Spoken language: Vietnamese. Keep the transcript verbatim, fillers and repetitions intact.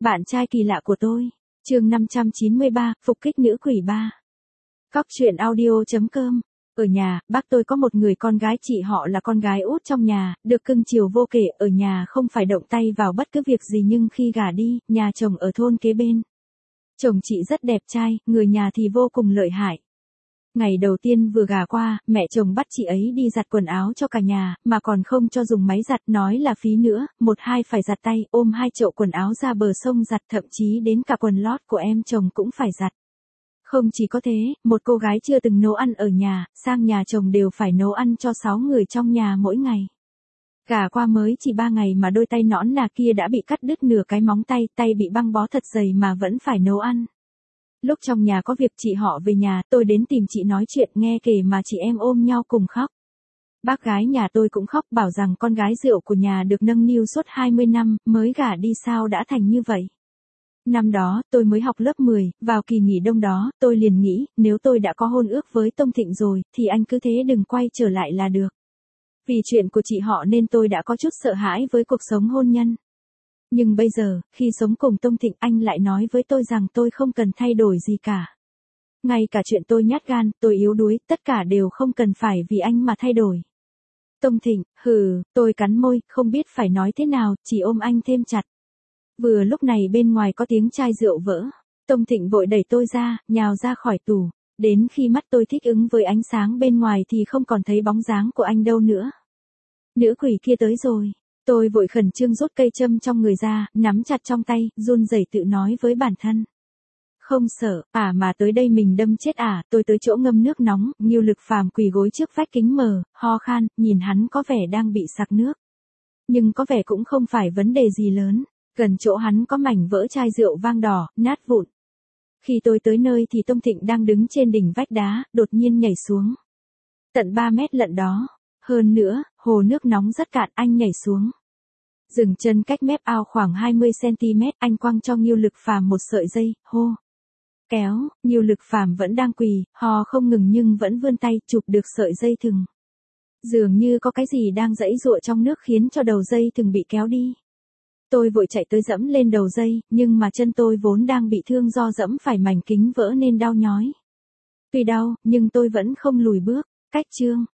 Bạn trai kỳ lạ của tôi. Chương năm trăm chín mươi ba, phục kích nữ quỷ ba. Cóc truyện audio chấm com. Ở nhà, bác tôi có một người con gái, chị họ là con gái út trong nhà, được cưng chiều vô kể, ở nhà không phải động tay vào bất cứ việc gì, nhưng khi gả đi, nhà chồng ở thôn kế bên. Chồng chị rất đẹp trai, người nhà thì vô cùng lợi hại. Ngày đầu tiên vừa gả qua, mẹ chồng bắt chị ấy đi giặt quần áo cho cả nhà, mà còn không cho dùng máy giặt, nói là phí nữa, một hai phải giặt tay, ôm hai chậu quần áo ra bờ sông giặt, thậm chí đến cả quần lót của em chồng cũng phải giặt. Không chỉ có thế, một cô gái chưa từng nấu ăn ở nhà, sang nhà chồng đều phải nấu ăn cho sáu người trong nhà mỗi ngày. Gả qua mới chỉ ba ngày mà đôi tay nõn nà kia đã bị cắt đứt nửa cái móng tay, tay bị băng bó thật dày mà vẫn phải nấu ăn. Lúc trong nhà có việc chị họ về nhà, tôi đến tìm chị nói chuyện, nghe kể mà chị em ôm nhau cùng khóc. Bác gái nhà tôi cũng khóc, bảo rằng con gái rượu của nhà được nâng niu suốt hai mươi năm, mới gả đi sao đã thành như vậy. Năm đó, tôi mới học lớp mười, vào kỳ nghỉ đông đó, tôi liền nghĩ, nếu tôi đã có hôn ước với Tông Thịnh rồi, thì anh cứ thế đừng quay trở lại là được. Vì chuyện của chị họ nên tôi đã có chút sợ hãi với cuộc sống hôn nhân. Nhưng bây giờ, khi sống cùng Tông Thịnh, anh lại nói với tôi rằng tôi không cần thay đổi gì cả. Ngay cả chuyện tôi nhát gan, tôi yếu đuối, tất cả đều không cần phải vì anh mà thay đổi. Tông Thịnh, hừ, tôi cắn môi, không biết phải nói thế nào, chỉ ôm anh thêm chặt. Vừa lúc này bên ngoài có tiếng chai rượu vỡ. Tông Thịnh vội đẩy tôi ra, nhào ra khỏi tủ. Đến khi mắt tôi thích ứng với ánh sáng bên ngoài thì không còn thấy bóng dáng của anh đâu nữa. Nữ quỷ kia tới rồi. Tôi vội khẩn trương rút cây châm trong người ra, nắm chặt trong tay, run rẩy tự nói với bản thân. Không sợ, à mà tới đây mình đâm chết à, tôi tới chỗ ngâm nước nóng, Ngưu Lực Phàm quỳ gối trước vách kính mờ, ho khan, nhìn hắn có vẻ đang bị sặc nước. Nhưng có vẻ cũng không phải vấn đề gì lớn, gần chỗ hắn có mảnh vỡ chai rượu vang đỏ, nát vụn. Khi tôi tới nơi thì Tông Thịnh đang đứng trên đỉnh vách đá, đột nhiên nhảy xuống. Tận ba mét lận đó. Hơn nữa, hồ nước nóng rất cạn, anh nhảy xuống. Dừng chân cách mép ao khoảng hai mươi xăng-ti-mét, anh quăng cho Ngưu Lực Phàm một sợi dây, hô. Kéo, Ngưu Lực Phàm vẫn đang quỳ, hò không ngừng nhưng vẫn vươn tay chụp được sợi dây thừng. Dường như có cái gì đang giãy giụa trong nước khiến cho đầu dây thừng bị kéo đi. Tôi vội chạy tới dẫm lên đầu dây, nhưng mà chân tôi vốn đang bị thương do dẫm phải mảnh kính vỡ nên đau nhói. Tuy đau, nhưng tôi vẫn không lùi bước. Cách chương